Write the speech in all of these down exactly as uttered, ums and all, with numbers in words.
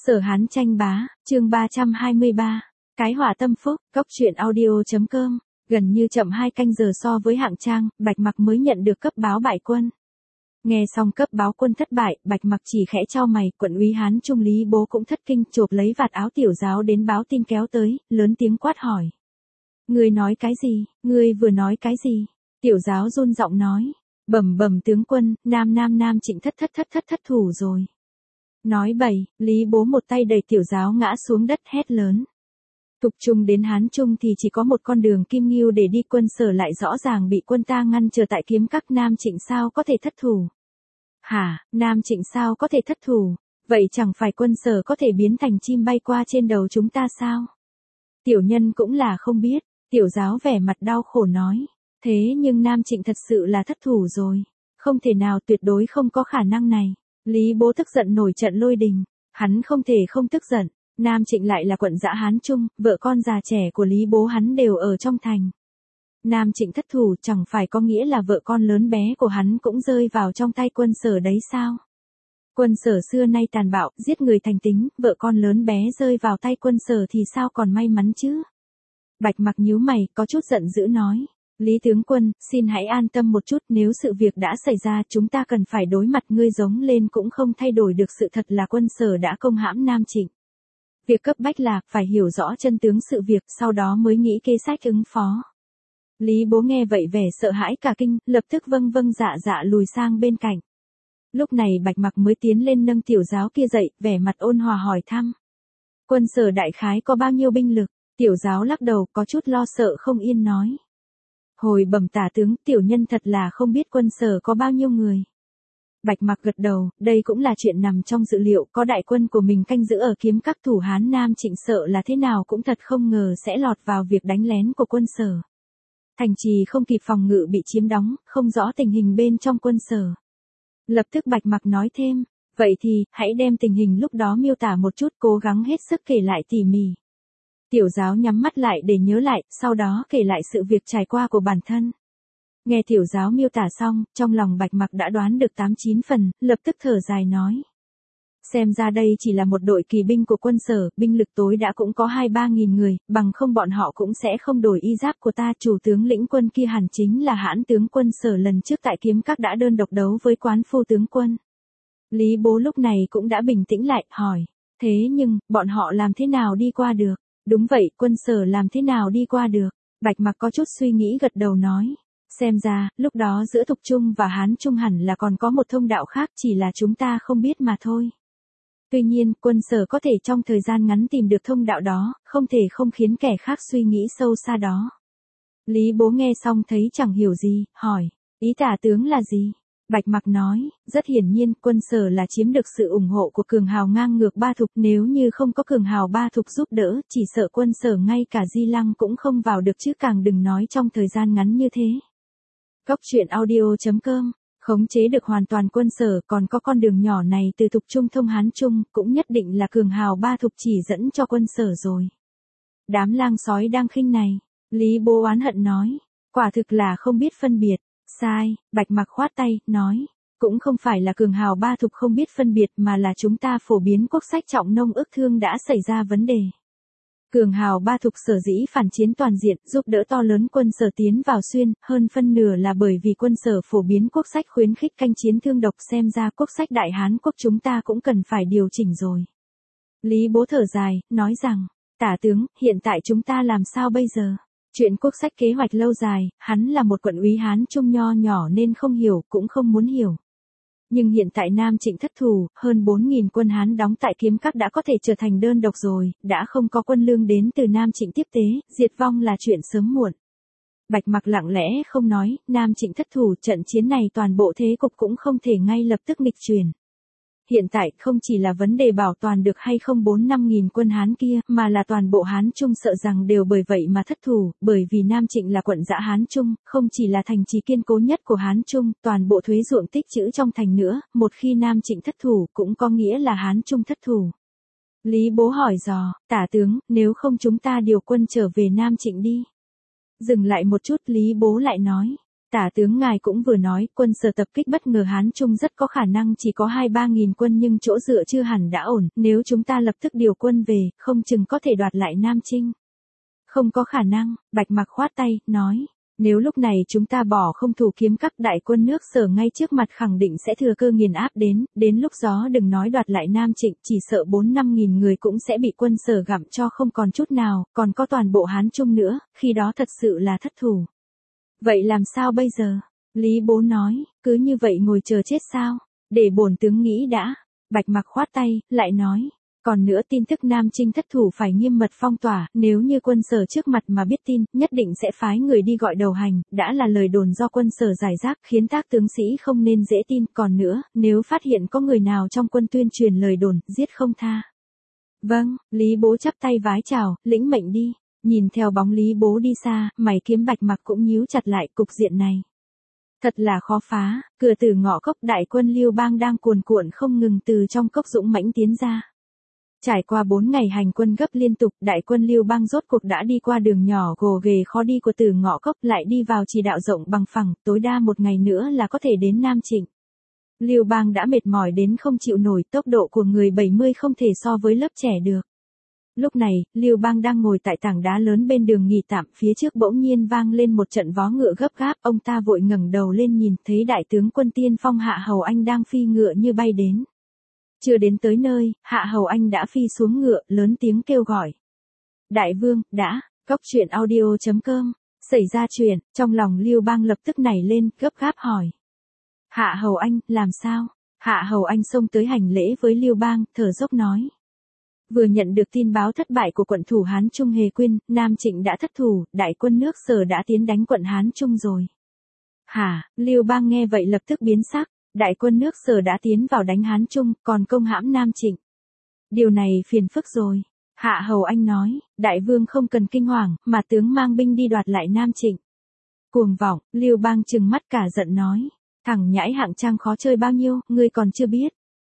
Sở Hán tranh bá, chương ba trăm hai mươi ba. Cái hỏa tâm phúc, cốc truyện audio.com. Gần như chậm hai canh giờ so với hạng trang, Bạch Mặc mới nhận được cấp báo bại quân. Nghe xong cấp báo quân thất bại, Bạch Mặc chỉ khẽ chau mày, quận úy Hán Trung Lý Bố cũng thất kinh, chộp lấy vạt áo tiểu giáo đến báo tin kéo tới, lớn tiếng quát hỏi. Ngươi nói cái gì, ngươi vừa nói cái gì? Tiểu giáo run giọng nói. Bẩm bẩm tướng quân, nam nam nam Trịnh thất thất thất thất thất thủ rồi. Nói bậy, Lý Bố một tay đẩy tiểu giáo ngã xuống đất hét lớn. Tục trung đến Hán Trung thì chỉ có một con đường kim ngưu để đi, quân Sở lại rõ ràng bị quân ta ngăn chờ tại kiếm các, Nam Trịnh sao có thể thất thủ? Hả, Nam Trịnh sao có thể thất thủ? Vậy chẳng phải quân Sở có thể biến thành chim bay qua trên đầu chúng ta sao? Tiểu nhân cũng là không biết, tiểu giáo vẻ mặt đau khổ nói. Thế nhưng Nam Trịnh thật sự là thất thủ rồi. Không thể nào, tuyệt đối không có khả năng này. Lý Bố tức giận nổi trận lôi đình. Hắn không thể không tức giận. Nam Trịnh lại là quận dã Hán Trung, vợ con già trẻ của Lý Bố hắn đều ở trong thành. Nam Trịnh thất thủ chẳng phải có nghĩa là vợ con lớn bé của hắn cũng rơi vào trong tay quân Sở đấy sao? Quân Sở xưa nay tàn bạo, giết người thành tính, vợ con lớn bé rơi vào tay quân Sở thì sao còn may mắn chứ? Bạch Mặc nhíu mày, có chút giận dữ nói. Lý tướng quân, xin hãy an tâm một chút, nếu sự việc đã xảy ra chúng ta cần phải đối mặt, ngươi giống lên cũng không thay đổi được sự thật là quân Sở đã công hãm Nam Trịnh. Việc cấp bách là phải hiểu rõ chân tướng sự việc, sau đó mới nghĩ kế sách ứng phó. Lý Bố nghe vậy vẻ sợ hãi cả kinh, lập tức vâng vâng dạ dạ lùi sang bên cạnh. Lúc này Bạch Mặc mới tiến lên nâng tiểu giáo kia dậy, vẻ mặt ôn hòa hỏi thăm. Quân Sở đại khái có bao nhiêu binh lực? Tiểu giáo lắc đầu, có chút lo sợ không yên nói. Hồi bẩm tả tướng, tiểu nhân thật là không biết quân Sở có bao nhiêu người. Bạch Mặc gật đầu, đây cũng là chuyện nằm trong dự liệu, có đại quân của mình canh giữ ở kiếm các, thủ Hán Nam Trịnh sợ là thế nào cũng thật không ngờ sẽ lọt vào việc đánh lén của quân Sở. Thành trì không kịp phòng ngự bị chiếm đóng, không rõ tình hình bên trong quân Sở. Lập tức Bạch Mặc nói thêm, vậy thì, hãy đem tình hình lúc đó miêu tả một chút, cố gắng hết sức kể lại tỉ mỉ. Tiểu giáo nhắm mắt lại để nhớ lại, sau đó kể lại sự việc trải qua của bản thân. Nghe tiểu giáo miêu tả xong, trong lòng Bạch Mặc đã đoán được tám chín phần, lập tức thở dài nói. Xem ra đây chỉ là một đội kỳ binh của quân Sở, binh lực tối đã cũng có hai ba nghìn người, bằng không bọn họ cũng sẽ không đổi y giáp của ta, chủ tướng lĩnh quân kia hẳn chính là Hãn tướng quân Sở lần trước tại kiếm các đã đơn độc đấu với Quán Phu tướng quân. Lý Bố lúc này cũng đã bình tĩnh lại, hỏi, thế nhưng, bọn họ làm thế nào đi qua được? Đúng vậy, quân Sở làm thế nào đi qua được? Bạch Mặc có chút suy nghĩ gật đầu nói. Xem ra, lúc đó giữa Thục Trung và Hán Trung hẳn là còn có một thông đạo khác, chỉ là chúng ta không biết mà thôi. Tuy nhiên, quân Sở có thể trong thời gian ngắn tìm được thông đạo đó, không thể không khiến kẻ khác suy nghĩ sâu xa đó. Lý Bố nghe xong thấy chẳng hiểu gì, hỏi, ý tả tướng là gì? Bạch Mặc nói, rất hiển nhiên, quân Sở là chiếm được sự ủng hộ của cường hào ngang ngược Ba Thục, nếu như không có cường hào Ba Thục giúp đỡ, chỉ sợ quân Sở ngay cả Di Lăng cũng không vào được chứ càng đừng nói trong thời gian ngắn như thế. Cốc truyện audio.com, khống chế được hoàn toàn quân Sở, còn có con đường nhỏ này từ Thục Trung thông Hán Trung, cũng nhất định là cường hào Ba Thục chỉ dẫn cho quân Sở rồi. Đám lang sói đang khinh này, Lý Bố oán hận nói, quả thực là không biết phân biệt. Sai, Bạch Mặc khoát tay, nói, cũng không phải là cường hào Ba Thục không biết phân biệt mà là chúng ta phổ biến quốc sách trọng nông ức thương đã xảy ra vấn đề. Cường hào Ba Thục sở dĩ phản chiến toàn diện, giúp đỡ to lớn quân Sở tiến vào xuyên, hơn phân nửa là bởi vì quân Sở phổ biến quốc sách khuyến khích canh chiến thương độc, xem ra quốc sách Đại Hán quốc chúng ta cũng cần phải điều chỉnh rồi. Lý Bố thở dài, nói rằng, tả tướng, hiện tại chúng ta làm sao bây giờ? Chuyện quốc sách kế hoạch lâu dài, hắn là một quận úy Hán Trung nho nhỏ nên không hiểu, cũng không muốn hiểu. Nhưng hiện tại Nam Trịnh thất thủ, hơn bốn nghìn quân Hán đóng tại kiếm các đã có thể trở thành đơn độc rồi, đã không có quân lương đến từ Nam Trịnh tiếp tế, diệt vong là chuyện sớm muộn. Bạch Mặc lặng lẽ không nói, Nam Trịnh thất thủ, trận chiến này toàn bộ thế cục cũng không thể ngay lập tức nghịch chuyển. Hiện tại không chỉ là vấn đề bảo toàn được hay không bốn năm nghìn quân Hán kia, mà là toàn bộ Hán Trung sợ rằng đều bởi vậy mà thất thủ, bởi vì Nam Trịnh là quận dã Hán Trung, không chỉ là thành trì kiên cố nhất của Hán Trung, toàn bộ thuế ruộng tích trữ trong thành nữa, một khi Nam Trịnh thất thủ cũng có nghĩa là Hán Trung thất thủ. Lý Bố hỏi dò, tả tướng, nếu không chúng ta điều quân trở về Nam Trịnh đi. Dừng lại một chút, Lý Bố lại nói, Tả tướng ngài cũng vừa nói, quân Sở tập kích bất ngờ Hán Trung rất có khả năng chỉ có hai ba nghìn quân nhưng chỗ dựa chưa hẳn đã ổn, nếu chúng ta lập tức điều quân về, không chừng có thể đoạt lại Nam Chinh. Không có khả năng, Bạch Mặc khoát tay, nói. Nếu lúc này chúng ta bỏ không thủ kiếm các đại quân nước Sở ngay trước mặt khẳng định sẽ thừa cơ nghiền áp đến, đến lúc đó đừng nói đoạt lại Nam Trịnh, chỉ sợ bốn năm nghìn người cũng sẽ bị quân Sở gặm cho không còn chút nào, còn có toàn bộ Hán Trung nữa, khi đó thật sự là thất thủ. Vậy làm sao bây giờ? Lý Bố nói, cứ như vậy ngồi chờ chết sao? Để bổn tướng nghĩ đã. Bạch Mặc khoát tay, lại nói. Còn nữa tin tức Nam Chinh thất thủ phải nghiêm mật phong tỏa, nếu như quân Sở trước mặt mà biết tin, nhất định sẽ phái người đi gọi đầu hành, đã là lời đồn do quân Sở giải rác khiến các tướng sĩ không nên dễ tin, còn nữa, nếu phát hiện có người nào trong quân tuyên truyền lời đồn, giết không tha. Vâng, Lý Bố chắp tay vái chào, lĩnh mệnh đi, nhìn theo bóng Lý Bố đi xa, mày kiếm Bạch Mặc cũng nhíu chặt lại cục diện này. Thật là khó phá, cửa từ ngõ cốc đại quân Liêu Bang đang cuồn cuộn không ngừng từ trong cốc dũng mãnh tiến ra. Trải qua bốn ngày hành quân gấp liên tục, đại quân Liêu Bang rốt cuộc đã đi qua đường nhỏ gồ ghề khó đi của Từ Ngõ Cốc lại đi vào chỉ đạo rộng bằng phẳng, tối đa một ngày nữa là có thể đến Nam Trịnh. Liêu Bang đã mệt mỏi đến không chịu nổi, tốc độ của người bảy mươi không thể so với lớp trẻ được. Lúc này, Liêu Bang đang ngồi tại tảng đá lớn bên đường nghỉ tạm, phía trước bỗng nhiên vang lên một trận vó ngựa gấp gáp, ông ta vội ngẩng đầu lên nhìn, thấy đại tướng quân tiên phong Hạ Hầu Anh đang phi ngựa như bay đến. Chưa đến tới nơi, Hạ Hầu Anh đã phi xuống ngựa, lớn tiếng kêu gọi. Đại vương, đã, Cốc truyện audio chấm com, xảy ra chuyện, trong lòng Liêu Bang lập tức nảy lên, gấp gáp hỏi. Hạ Hầu Anh, làm sao? Hạ Hầu Anh xông tới hành lễ với Liêu Bang, thở dốc nói. Vừa nhận được tin báo thất bại của quận thủ Hán Trung Hề Quyên, Nam Trịnh đã thất thủ, đại quân nước Sở đã tiến đánh quận Hán Trung rồi. Hả, Liêu Bang nghe vậy lập tức biến sắc. Đại quân nước Sở đã tiến vào đánh Hán Trung, còn công hãm Nam Trịnh. Điều này phiền phức rồi. Hạ Hầu Anh nói, đại vương không cần kinh hoàng, mà tướng mang binh đi đoạt lại Nam Trịnh. Cuồng vọng, Liêu Bang trừng mắt cả giận nói. Thằng nhãi Hạng Trang khó chơi bao nhiêu, ngươi còn chưa biết.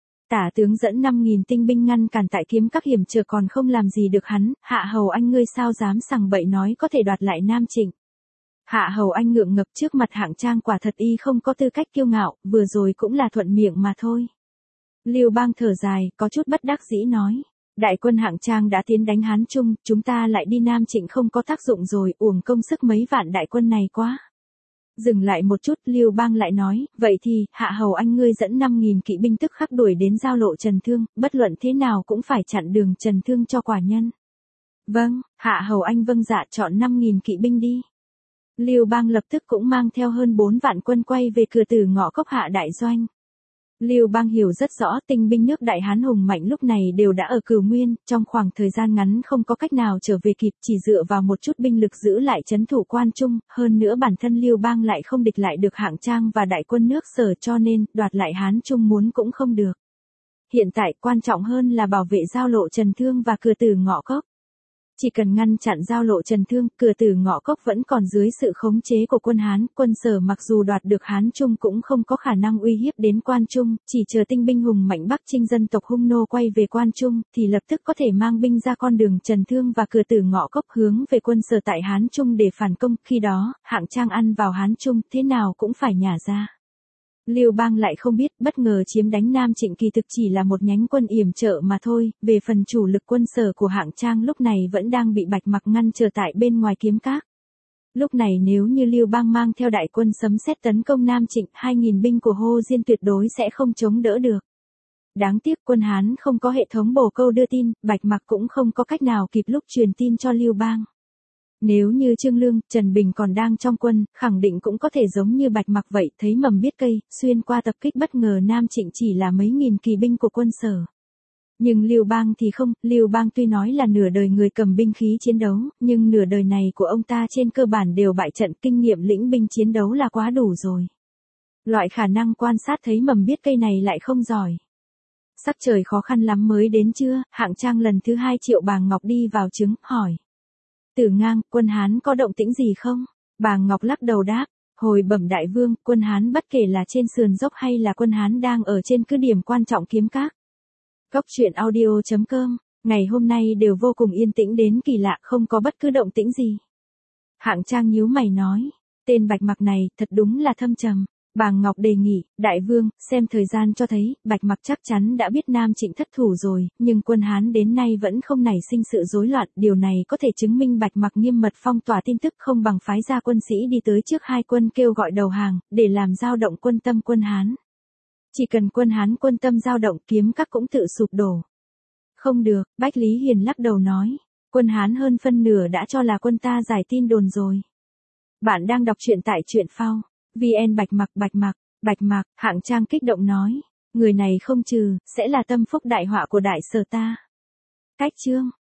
Tả tướng dẫn năm nghìn tinh binh ngăn cản tại kiếm các hiểm trở còn không làm gì được hắn, Hạ Hầu Anh ngươi sao dám sằng bậy nói có thể đoạt lại Nam Trịnh. Hạ Hầu Anh ngượng ngập trước mặt Hạng Trang quả thật y không có tư cách kiêu ngạo, vừa rồi cũng là thuận miệng mà thôi. Liêu Bang thở dài, có chút bất đắc dĩ nói. Đại quân Hạng Trang đã tiến đánh Hán Trung, chúng ta lại đi Nam Trịnh không có tác dụng rồi, uổng công sức mấy vạn đại quân này quá. Dừng lại một chút, Liêu Bang lại nói, vậy thì, Hạ Hầu Anh ngươi dẫn năm nghìn kỵ binh tức khắc đuổi đến giao lộ Trần Thương, bất luận thế nào cũng phải chặn đường Trần Thương cho quả nhân. Vâng, Hạ Hầu Anh vâng dạ chọn năm nghìn kỵ binh đi. Liêu Bang lập tức cũng mang theo hơn bốn vạn quân quay về cửa Từ Ngõ Cốc hạ đại doanh. Liêu Bang hiểu rất rõ tinh binh nước Đại Hán hùng mạnh lúc này đều đã ở Cửu Nguyên, trong khoảng thời gian ngắn không có cách nào trở về kịp, chỉ dựa vào một chút binh lực giữ lại trấn thủ quan trung, hơn nữa bản thân Liêu Bang lại không địch lại được Hạng Trang và đại quân nước Sở cho nên đoạt lại Hán Trung muốn cũng không được. Hiện tại quan trọng hơn là bảo vệ giao lộ Trần Thương và cửa Từ Ngõ Cốc. Chỉ cần ngăn chặn giao lộ Trần Thương, cửa Từ Ngõ Cốc vẫn còn dưới sự khống chế của quân Hán, quân Sở mặc dù đoạt được Hán Trung cũng không có khả năng uy hiếp đến Quan Trung, chỉ chờ tinh binh hùng mạnh Bắc Trinh dân tộc Hung nô quay về Quan Trung, thì lập tức có thể mang binh ra con đường Trần Thương và cửa Từ Ngõ Cốc hướng về quân Sở tại Hán Trung để phản công, khi đó, Hạng Trang ăn vào Hán Trung, thế nào cũng phải nhả ra. Liêu Bang lại không biết, bất ngờ chiếm đánh Nam Trịnh kỳ thực chỉ là một nhánh quân yểm trợ mà thôi, về phần chủ lực quân Sở của Hạng Trang lúc này vẫn đang bị Bạch Mặc ngăn trở tại bên ngoài kiếm các. Lúc này nếu như Liêu Bang mang theo đại quân sấm sét tấn công Nam Trịnh, hai nghìn binh của Hồ Diên tuyệt đối sẽ không chống đỡ được. Đáng tiếc quân Hán không có hệ thống bồ câu đưa tin, Bạch Mặc cũng không có cách nào kịp lúc truyền tin cho Liêu Bang. Nếu như Trương Lương, Trần Bình còn đang trong quân, khẳng định cũng có thể giống như Bạch Mặc vậy, thấy mầm biết cây, xuyên qua tập kích bất ngờ Nam Trịnh chỉ là mấy nghìn kỳ binh của quân Sở. Nhưng Liêu Bang thì không, Liêu Bang tuy nói là nửa đời người cầm binh khí chiến đấu, nhưng nửa đời này của ông ta trên cơ bản đều bại trận, kinh nghiệm lĩnh binh chiến đấu là quá đủ rồi. Loại khả năng quan sát thấy mầm biết cây này lại không giỏi. Sắc trời khó khăn lắm mới đến trưa, Hạng Trang lần thứ hai triệu Bàng Ngọc đi vào trướng, hỏi. Tử Ngang, quân Hán có động tĩnh gì không? Bàng Ngọc lắc đầu đáp, hồi bẩm đại vương, quân Hán bất kể là trên sườn dốc hay là quân Hán đang ở trên cứ điểm quan trọng kiếm các. Cốc truyện audio chấm com, ngày hôm nay đều vô cùng yên tĩnh đến kỳ lạ, không có bất cứ động tĩnh gì. Hạng Trang nhíu mày nói, Tên Bạch Mặc này thật đúng là thâm trầm. Bàng Ngọc đề nghị, đại vương, xem thời gian cho thấy, Bạch Mặc chắc chắn đã biết Nam Trịnh thất thủ rồi, nhưng quân Hán đến nay vẫn không nảy sinh sự rối loạn, điều này có thể chứng minh Bạch Mặc nghiêm mật phong tỏa tin tức không bằng phái ra quân sĩ đi tới trước hai quân kêu gọi đầu hàng, để làm dao động quân tâm quân Hán. Chỉ cần quân Hán quân tâm dao động, kiếm các cũng tự sụp đổ. Không được, Bách Lý Hiền lắc đầu nói, quân Hán hơn phân nửa đã cho là quân ta giải tin đồn rồi. Bạn đang đọc truyện tại truyện phao. vê en Bạch Mặc Bạch Mặc, Bạch Mặc, Hạng Trang kích động nói, người này không trừ, sẽ là tâm phúc đại họa của đại sở ta. Cách chương